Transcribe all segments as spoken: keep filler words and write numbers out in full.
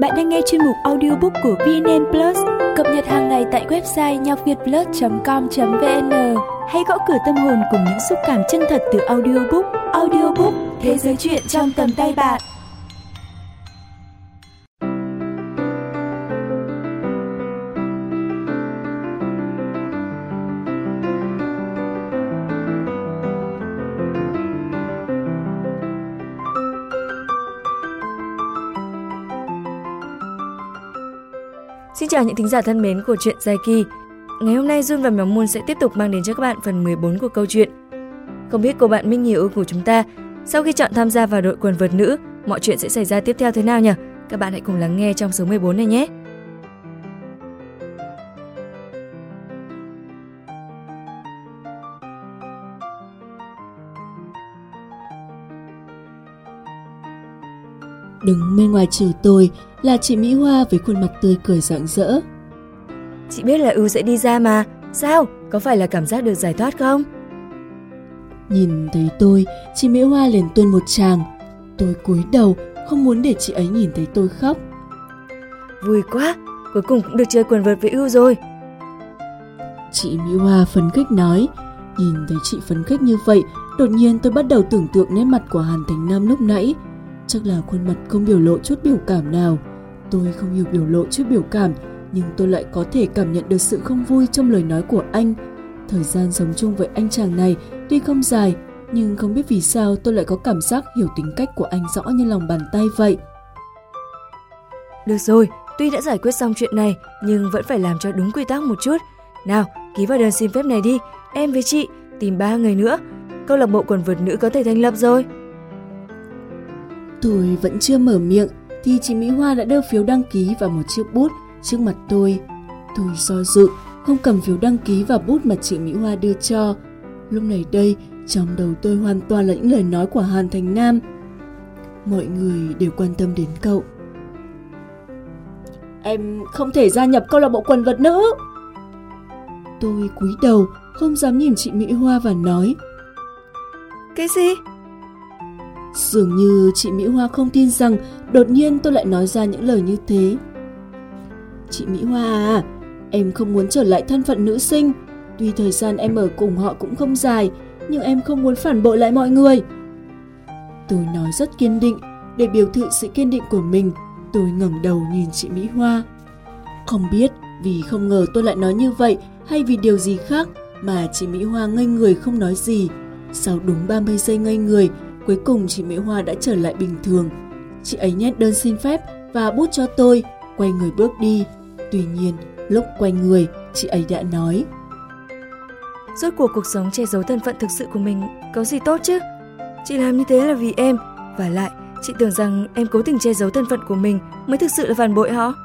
Bạn đang nghe chuyên mục audiobook của vê en en Plus, cập nhật hàng ngày tại website nhocvietplus chấm com chấm vn. Hãy gõ cửa tâm hồn cùng những xúc cảm chân thật từ audiobook. Audiobook, thế giới truyện trong tầm tay bạn. Xin chào những thính giả thân mến của truyện dài kỳ. Ngày hôm nay Jun và Mèo Moon sẽ tiếp tục mang đến cho các bạn phần mười bốn của câu chuyện. Không biết cô bạn Minh Hiểu của chúng ta sau khi chọn tham gia vào đội quần vợt nữ, mọi chuyện sẽ xảy ra tiếp theo thế nào nhỉ? Các bạn hãy cùng lắng nghe trong số mười bốn này nhé. Đứng bên ngoài chờ tôi là chị Mỹ Hoa với khuôn mặt tươi cười rạng rỡ. Chị biết là Ưu sẽ đi ra mà. Sao? Có phải là cảm giác được giải thoát không? Nhìn thấy tôi, chị Mỹ Hoa liền tuôn một tràng. Tôi cúi đầu, không muốn để chị ấy nhìn thấy tôi khóc. Vui quá, cuối cùng cũng được chơi quần vợt với Ưu rồi. Chị Mỹ Hoa phấn khích nói. Nhìn thấy chị phấn khích như vậy, đột nhiên tôi bắt đầu tưởng tượng nét mặt của Hàn Thành Nam lúc nãy. Chắc là khuôn mặt không biểu lộ chút biểu cảm nào. Tôi không hiểu biểu lộ chút biểu cảm, nhưng tôi lại có thể cảm nhận được sự không vui trong lời nói của anh. Thời gian sống chung với anh chàng này tuy không dài, nhưng không biết vì sao tôi lại có cảm giác hiểu tính cách của anh rõ như lòng bàn tay vậy. Được rồi, tuy đã giải quyết xong chuyện này, nhưng vẫn phải làm cho đúng quy tắc một chút. Nào, ký vào đơn xin phép này đi, em với chị, tìm ba người nữa. Câu lạc bộ quần vợt nữ có thể thành lập rồi. Tôi vẫn chưa mở miệng thì chị Mỹ Hoa đã đưa phiếu đăng ký và một chiếc bút trước mặt tôi. Tôi do dự, không cầm phiếu đăng ký và bút mà chị Mỹ Hoa đưa cho. Lúc này đây, trong đầu tôi hoàn toàn là những lời nói của Hàn Thành Nam. Mọi người đều quan tâm đến cậu. Em không thể gia nhập câu lạc bộ quần vợt nữ. Tôi cúi đầu, không dám nhìn chị Mỹ Hoa và nói. Cái gì? Dường như chị Mỹ Hoa không tin rằng đột nhiên tôi lại nói ra những lời như thế. Chị Mỹ Hoa à, em không muốn trở lại thân phận nữ sinh. Tuy thời gian em ở cùng họ cũng không dài, nhưng em không muốn phản bội lại mọi người. Tôi nói rất kiên định, để biểu thị sự kiên định của mình. Tôi ngẩng đầu nhìn chị Mỹ Hoa. Không biết vì không ngờ tôi lại nói như vậy hay vì điều gì khác mà chị Mỹ Hoa ngây người không nói gì. Sau đúng ba mươi giây ngây người, cuối cùng chị Mỹ Hoa đã trở lại bình thường. Chị ấy nhét đơn xin phép và bút cho tôi, quay người bước đi. Tuy nhiên, lúc quay người, chị ấy đã nói. Rốt cuộc cuộc sống che giấu thân phận thực sự của mình có gì tốt chứ? Chị làm như thế là vì em. Và lại, chị tưởng rằng em cố tình che giấu thân phận của mình mới thực sự là phản bội họ.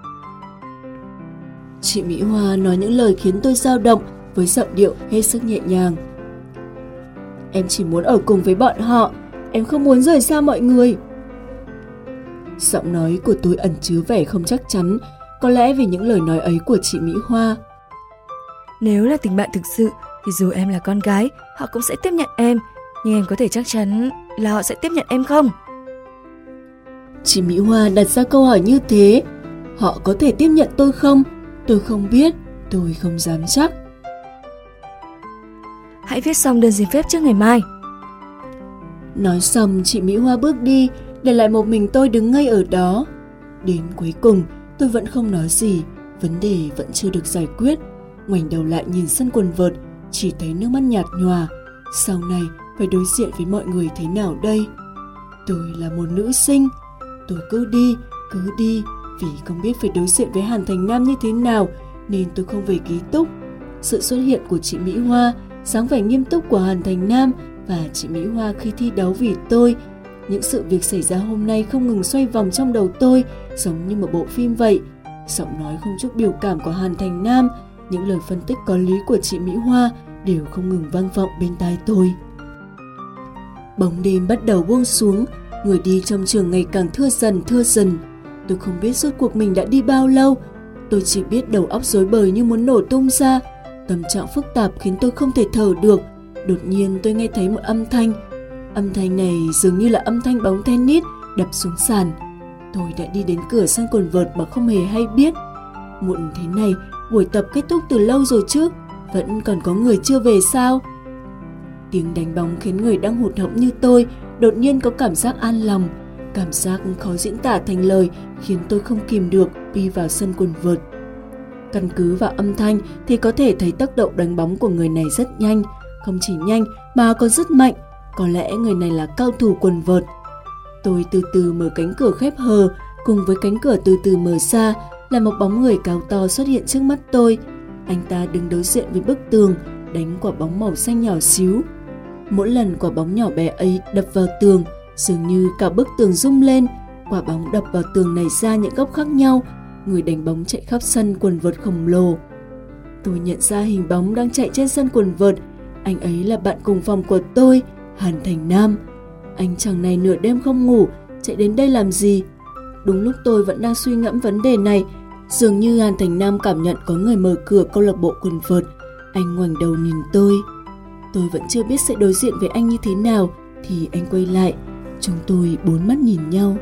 Chị Mỹ Hoa nói những lời khiến tôi dao động với giọng điệu hết sức nhẹ nhàng. Em chỉ muốn ở cùng với bọn họ. Em không muốn rời xa mọi người. Giọng nói của tôi ẩn chứa vẻ không chắc chắn, có lẽ vì những lời nói ấy của chị Mỹ Hoa. Nếu là tình bạn thực sự thì dù em là con gái, họ cũng sẽ tiếp nhận em. Nhưng em có thể chắc chắn là họ sẽ tiếp nhận em không? Chị Mỹ Hoa đặt ra câu hỏi như thế. Họ có thể tiếp nhận tôi không? Tôi không biết, tôi không dám chắc. Hãy viết xong đơn xin phép trước ngày mai. Nói xong chị Mỹ Hoa bước đi, để lại một mình tôi đứng ngây ở đó. Đến cuối cùng tôi vẫn không nói gì, vấn đề vẫn chưa được giải quyết. Ngoảnh đầu lại nhìn sân quần vợt, chỉ thấy nước mắt nhạt nhòa. Sau này phải đối diện với mọi người thế nào đây? Tôi là một nữ sinh. Tôi cứ đi, cứ đi, vì không biết phải đối diện với Hàn Thành Nam như thế nào nên tôi không về ký túc. Sự xuất hiện của chị Mỹ Hoa, dáng vẻ nghiêm túc của Hàn Thành Nam và chị Mỹ Hoa khi thi đấu vì tôi. Những sự việc xảy ra hôm nay không ngừng xoay vòng trong đầu tôi, giống như một bộ phim vậy. Giọng nói không chút biểu cảm của Hàn Thành Nam, những lời phân tích có lý của chị Mỹ Hoa đều không ngừng vang vọng bên tai tôi. Bóng đêm bắt đầu buông xuống, người đi trong trường ngày càng thưa dần thưa dần. Tôi không biết suốt cuộc mình đã đi bao lâu. Tôi chỉ biết đầu óc rối bời như muốn nổ tung ra. Tâm trạng phức tạp khiến tôi không thể thở được. Đột nhiên tôi nghe thấy một âm thanh. Âm thanh này dường như là âm thanh bóng tennis đập xuống sàn. Tôi đã đi đến cửa sân quần vợt mà không hề hay biết. Muộn thế này, buổi tập kết thúc từ lâu rồi chứ, vẫn còn có người chưa về sao? Tiếng đánh bóng khiến người đang hụt hẫng như tôi đột nhiên có cảm giác an lòng. Cảm giác khó diễn tả thành lời khiến tôi không kìm được đi vào sân quần vợt. Căn cứ vào âm thanh thì có thể thấy tốc độ đánh bóng của người này rất nhanh, không chỉ nhanh mà còn rất mạnh. Có lẽ người này là cao thủ quần vợt. Tôi từ từ mở cánh cửa khép hờ, cùng với cánh cửa từ từ mở ra là một bóng người cao to xuất hiện trước mắt tôi. Anh ta đứng đối diện với bức tường, đánh quả bóng màu xanh nhỏ xíu. Mỗi lần quả bóng nhỏ bé ấy đập vào tường, dường như cả bức tường rung lên. Quả bóng đập vào tường này ra những góc khác nhau. Người đánh bóng chạy khắp sân quần vợt khổng lồ. Tôi nhận ra hình bóng đang chạy trên sân quần vợt. Anh ấy là bạn cùng phòng của tôi, Hàn Thành Nam. Anh chàng này nửa đêm không ngủ, chạy đến đây làm gì? Đúng lúc tôi vẫn đang suy ngẫm vấn đề này, dường như Hàn Thành Nam cảm nhận có người mở cửa câu lạc bộ quần vợt. Anh ngoảnh đầu nhìn tôi. Tôi vẫn chưa biết sẽ đối diện với anh như thế nào thì anh quay lại. Chúng tôi bốn mắt nhìn nhau.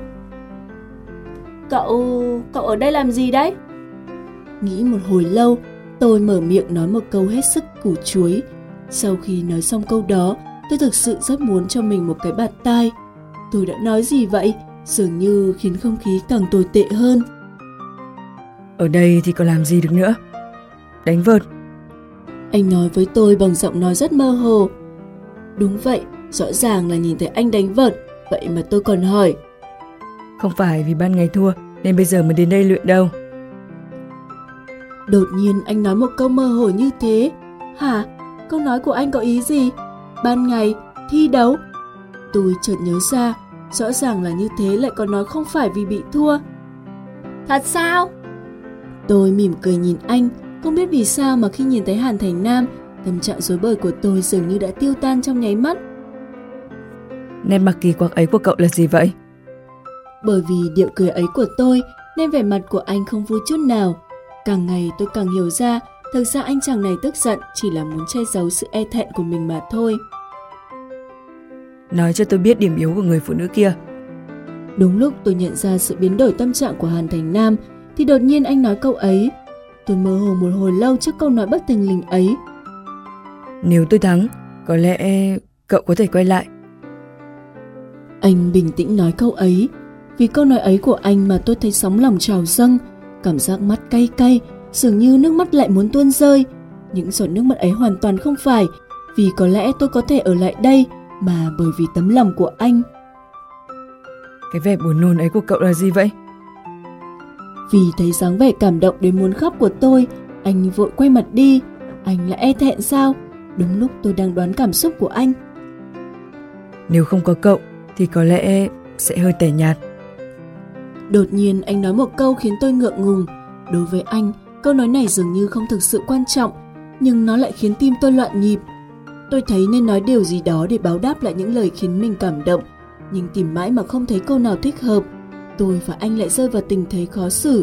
Cậu... cậu ở đây làm gì đấy? Nghĩ một hồi lâu, tôi mở miệng nói một câu hết sức củ chuối. Sau khi nói xong câu đó, tôi thực sự rất muốn cho mình một cái bạt tai. Tôi đã nói gì vậy? Dường như khiến không khí càng tồi tệ hơn. Ở đây thì còn làm gì được nữa? Đánh vợt. Anh nói với tôi bằng giọng nói rất mơ hồ. Đúng vậy, rõ ràng là nhìn thấy anh đánh vợt, vậy mà tôi còn hỏi. Không phải vì ban ngày thua nên bây giờ mới đến đây luyện đâu. Đột nhiên anh nói một câu mơ hồ như thế. Hả? Câu nói của anh có ý gì? Ban ngày, thi đấu. Tôi chợt nhớ ra, rõ ràng là như thế lại còn nói không phải vì bị thua. Thật sao? Tôi mỉm cười nhìn anh, không biết vì sao mà khi nhìn thấy Hàn Thành Nam, tâm trạng rối bời của tôi dường như đã tiêu tan trong nháy mắt. Nét mặt kỳ quặc ấy của cậu là gì vậy? Bởi vì điệu cười ấy của tôi nên vẻ mặt của anh không vui chút nào. Càng ngày tôi càng hiểu ra, thực ra anh chàng này tức giận chỉ là muốn che giấu sự e thẹn của mình mà thôi. Nói cho tôi biết điểm yếu của người phụ nữ kia. Đúng lúc tôi nhận ra sự biến đổi tâm trạng của Hàn Thành Nam thì đột nhiên anh nói câu ấy. Tôi mơ hồ một hồi lâu trước câu nói bất thình lình ấy. Nếu tôi thắng, có lẽ cậu có thể quay lại. Anh bình tĩnh nói câu ấy. Vì câu nói ấy của anh mà tôi thấy sóng lòng trào dâng, cảm giác mắt cay cay, dường như nước mắt lại muốn tuôn rơi. Những giọt nước mắt ấy hoàn toàn không phải vì có lẽ tôi có thể ở lại đây, mà bởi vì tấm lòng của anh. Cái vẻ buồn nôn ấy của cậu là gì vậy? Vì thấy dáng vẻ cảm động đến muốn khóc của tôi, anh vội quay mặt đi. Anh là e thẹn sao? Đúng lúc tôi đang đoán cảm xúc của anh. Nếu không có cậu thì có lẽ sẽ hơi tẻ nhạt. Đột nhiên anh nói một câu khiến tôi ngượng ngùng. Đối với anh, câu nói này dường như không thực sự quan trọng, nhưng nó lại khiến tim tôi loạn nhịp. Tôi thấy nên nói điều gì đó để báo đáp lại những lời khiến mình cảm động, nhưng tìm mãi mà không thấy câu nào thích hợp. Tôi và anh lại rơi vào tình thế khó xử.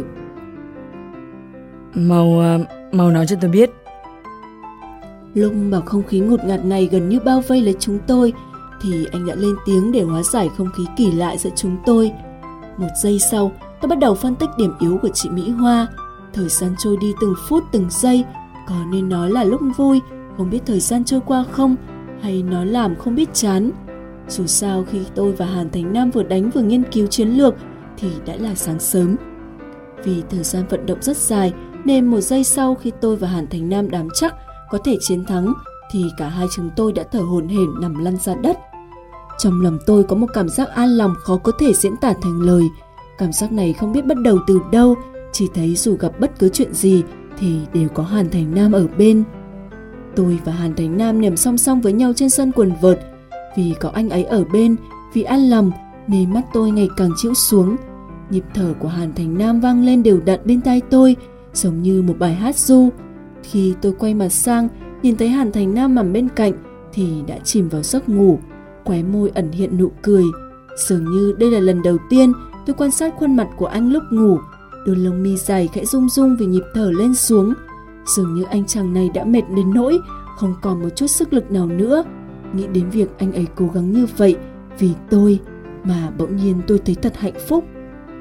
Mau, mau nói cho tôi biết. Lúc mà không khí ngột ngạt này gần như bao vây lấy chúng tôi, thì anh đã lên tiếng để hóa giải không khí kỳ lạ giữa chúng tôi. Một giây sau, tôi bắt đầu phân tích điểm yếu của chị Mỹ Hoa. Thời gian trôi đi từng phút từng giây, có nên nói là lúc vui, không biết thời gian trôi qua không, hay nói làm không biết chán. Dù sao khi tôi và Hàn Thành Nam vừa đánh vừa nghiên cứu chiến lược thì đã là sáng sớm. Vì thời gian vận động rất dài nên một giây sau khi tôi và Hàn Thành Nam đám chắc có thể chiến thắng thì cả hai chúng tôi đã thở hổn hển nằm lăn ra đất. Trong lòng tôi có một cảm giác an lòng khó có thể diễn tả thành lời. Cảm giác này không biết bắt đầu từ đâu, chỉ thấy dù gặp bất cứ chuyện gì thì đều có Hàn Thành Nam ở bên. Tôi và Hàn Thành Nam nằm song song với nhau trên sân quần vợt. Vì có anh ấy ở bên, vì an lòng nên mắt tôi ngày càng chịu xuống. Nhịp thở của Hàn Thành Nam vang lên đều đặn bên tai tôi, giống như một bài hát ru. Khi tôi quay mặt sang, nhìn thấy Hàn Thành Nam nằm bên cạnh thì đã chìm vào giấc ngủ, khóe môi ẩn hiện nụ cười. Dường như đây là lần đầu tiên tôi quan sát khuôn mặt của anh lúc ngủ. Đôi lông mi dài khẽ rung rung vì nhịp thở lên xuống. Dường như anh chàng này đã mệt đến nỗi không còn một chút sức lực nào nữa. Nghĩ đến việc anh ấy cố gắng như vậy vì tôi mà bỗng nhiên tôi thấy thật hạnh phúc.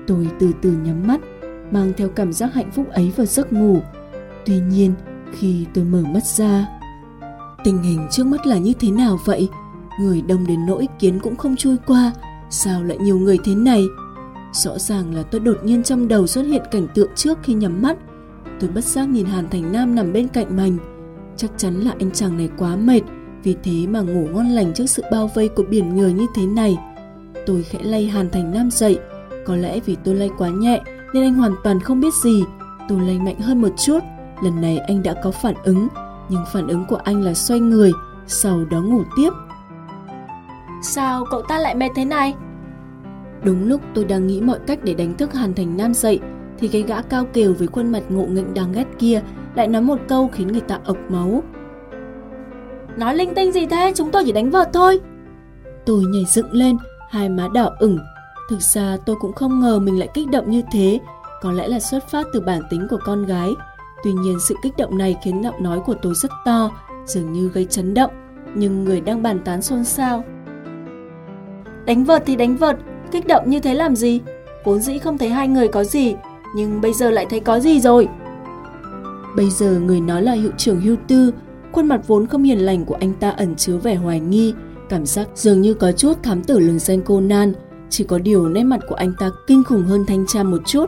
Tôi từ từ nhắm mắt, mang theo cảm giác hạnh phúc ấy vào giấc ngủ. Tuy nhiên, khi tôi mở mắt ra, tình hình trước mắt là như thế nào vậy? Người đông đến nỗi kiến cũng không chui qua, sao lại nhiều người thế này? Rõ ràng là tôi đột nhiên trong đầu xuất hiện cảnh tượng trước khi nhắm mắt. Tôi bất giác nhìn Hàn Thành Nam nằm bên cạnh mình. Chắc chắn là anh chàng này quá mệt, vì thế mà ngủ ngon lành trước sự bao vây của biển người như thế này. Tôi khẽ lay Hàn Thành Nam dậy. Có lẽ vì tôi lay quá nhẹ nên anh hoàn toàn không biết gì. Tôi lay mạnh hơn một chút. Lần này anh đã có phản ứng, nhưng phản ứng của anh là xoay người, sau đó ngủ tiếp. Sao cậu ta lại mệt thế này? Đúng lúc tôi đang nghĩ mọi cách để đánh thức Hàn Thành Nam dậy, thì cái gã cao kiều với khuôn mặt ngộ nghĩnh đáng ghét kia lại nói một câu khiến người ta ộc máu. Nói linh tinh gì thế, chúng tôi chỉ đánh vợt thôi. Tôi nhảy dựng lên, hai má đỏ ửng. Thực ra tôi cũng không ngờ mình lại kích động như thế, có lẽ là xuất phát từ bản tính của con gái. Tuy nhiên sự kích động này khiến giọng nói của tôi rất to, dường như gây chấn động, nhưng người đang bàn tán xôn xao. Đánh vợt thì đánh vợt, kích động như thế làm gì? Vốn dĩ không thấy hai người có gì, nhưng bây giờ lại thấy có gì rồi. Bây giờ người nói là hiệu trưởng Hưu Tư, khuôn mặt vốn không hiền lành của anh ta ẩn chứa vẻ hoài nghi, cảm giác dường như có chút thám tử lừng danh Conan, chỉ có điều nét mặt của anh ta kinh khủng hơn thanh tra một chút.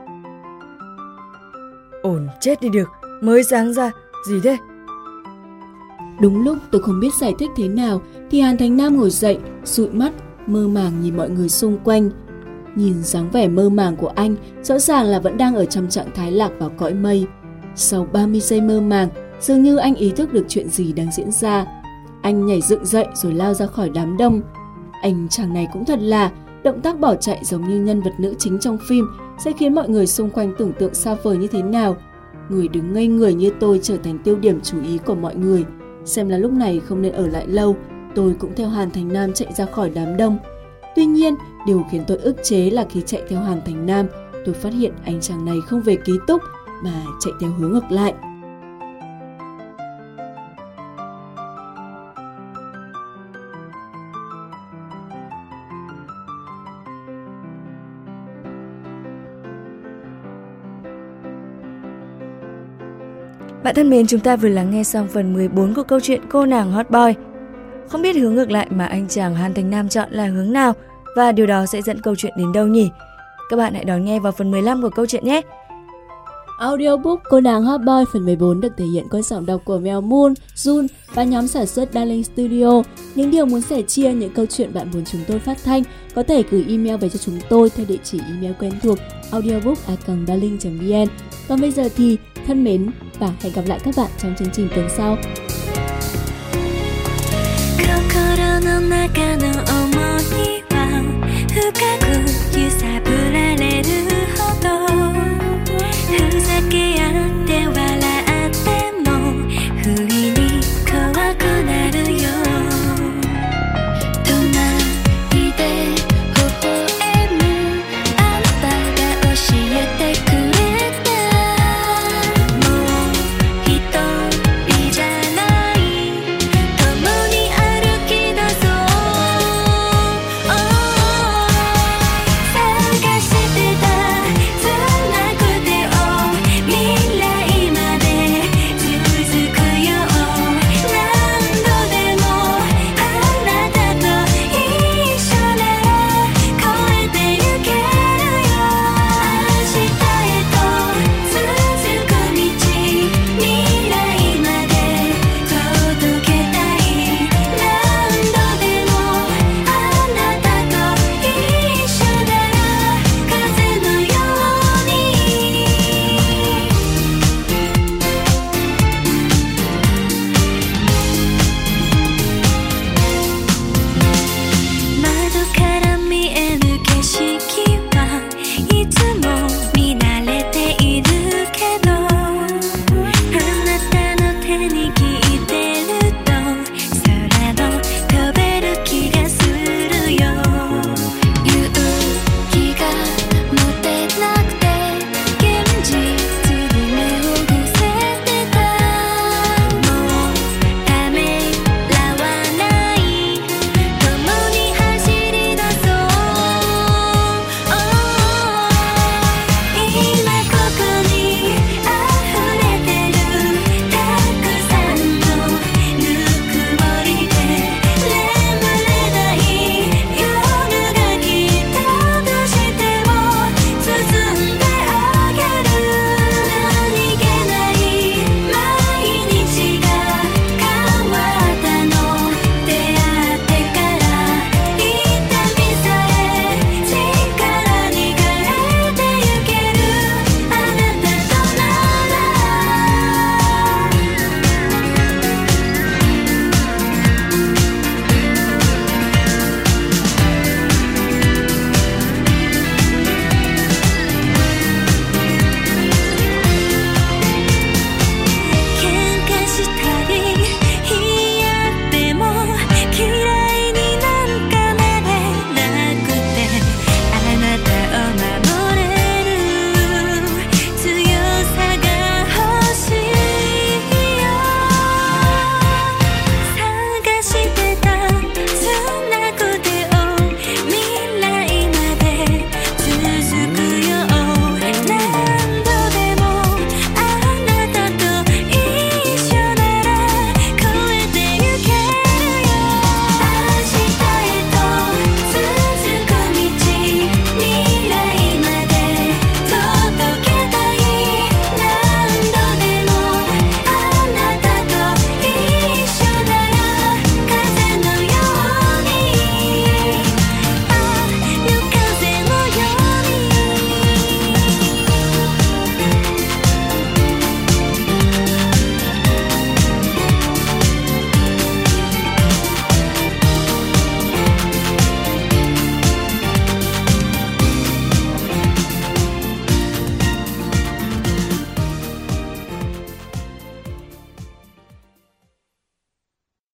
Ổn chết đi được, mới sáng ra, gì thế? Đúng lúc tôi không biết giải thích thế nào thì Hàn Thành Nam ngồi dậy, dụi mắt, mơ màng nhìn mọi người xung quanh. Nhìn dáng vẻ mơ màng của anh, rõ ràng là vẫn đang ở trong trạng thái lạc vào cõi mây. Sau ba mươi giây mơ màng, dường như anh ý thức được chuyện gì đang diễn ra. Anh nhảy dựng dậy rồi lao ra khỏi đám đông. Anh chàng này cũng thật là, động tác bỏ chạy giống như nhân vật nữ chính trong phim sẽ khiến mọi người xung quanh tưởng tượng xa vời như thế nào. Người đứng ngây người như tôi trở thành tiêu điểm chú ý của mọi người. Xem là lúc này không nên ở lại lâu, tôi cũng theo Hàn Thành Nam chạy ra khỏi đám đông. Tuy nhiên, điều khiến tôi ức chế là khi chạy theo Hàn Thành Nam, tôi phát hiện anh chàng này không về ký túc mà chạy theo hướng ngược lại. Bạn thân mến, chúng ta vừa lắng nghe xong phần mười bốn của câu chuyện Cô nàng hot boy. Không biết hướng ngược lại mà anh chàng Hàn Thành Nam chọn là hướng nào và điều đó sẽ dẫn câu chuyện đến đâu nhỉ? Các bạn hãy đón nghe vào phần mười lăm của câu chuyện nhé! Audiobook Cô nàng hot boy phần mười bốn được thể hiện qua giọng đọc của Mel Moon, Jun và nhóm sản xuất Darling Studio. Những điều muốn sẻ chia, những câu chuyện bạn muốn chúng tôi phát thanh có thể gửi email về cho chúng tôi theo địa chỉ email quen thuộc audiobook a còng darling chấm vn. Còn bây giờ thì thân mến và hẹn gặp lại các bạn trong chương trình tuần sau. 心の中の想いは深く揺さぶられるほどふざけ合って笑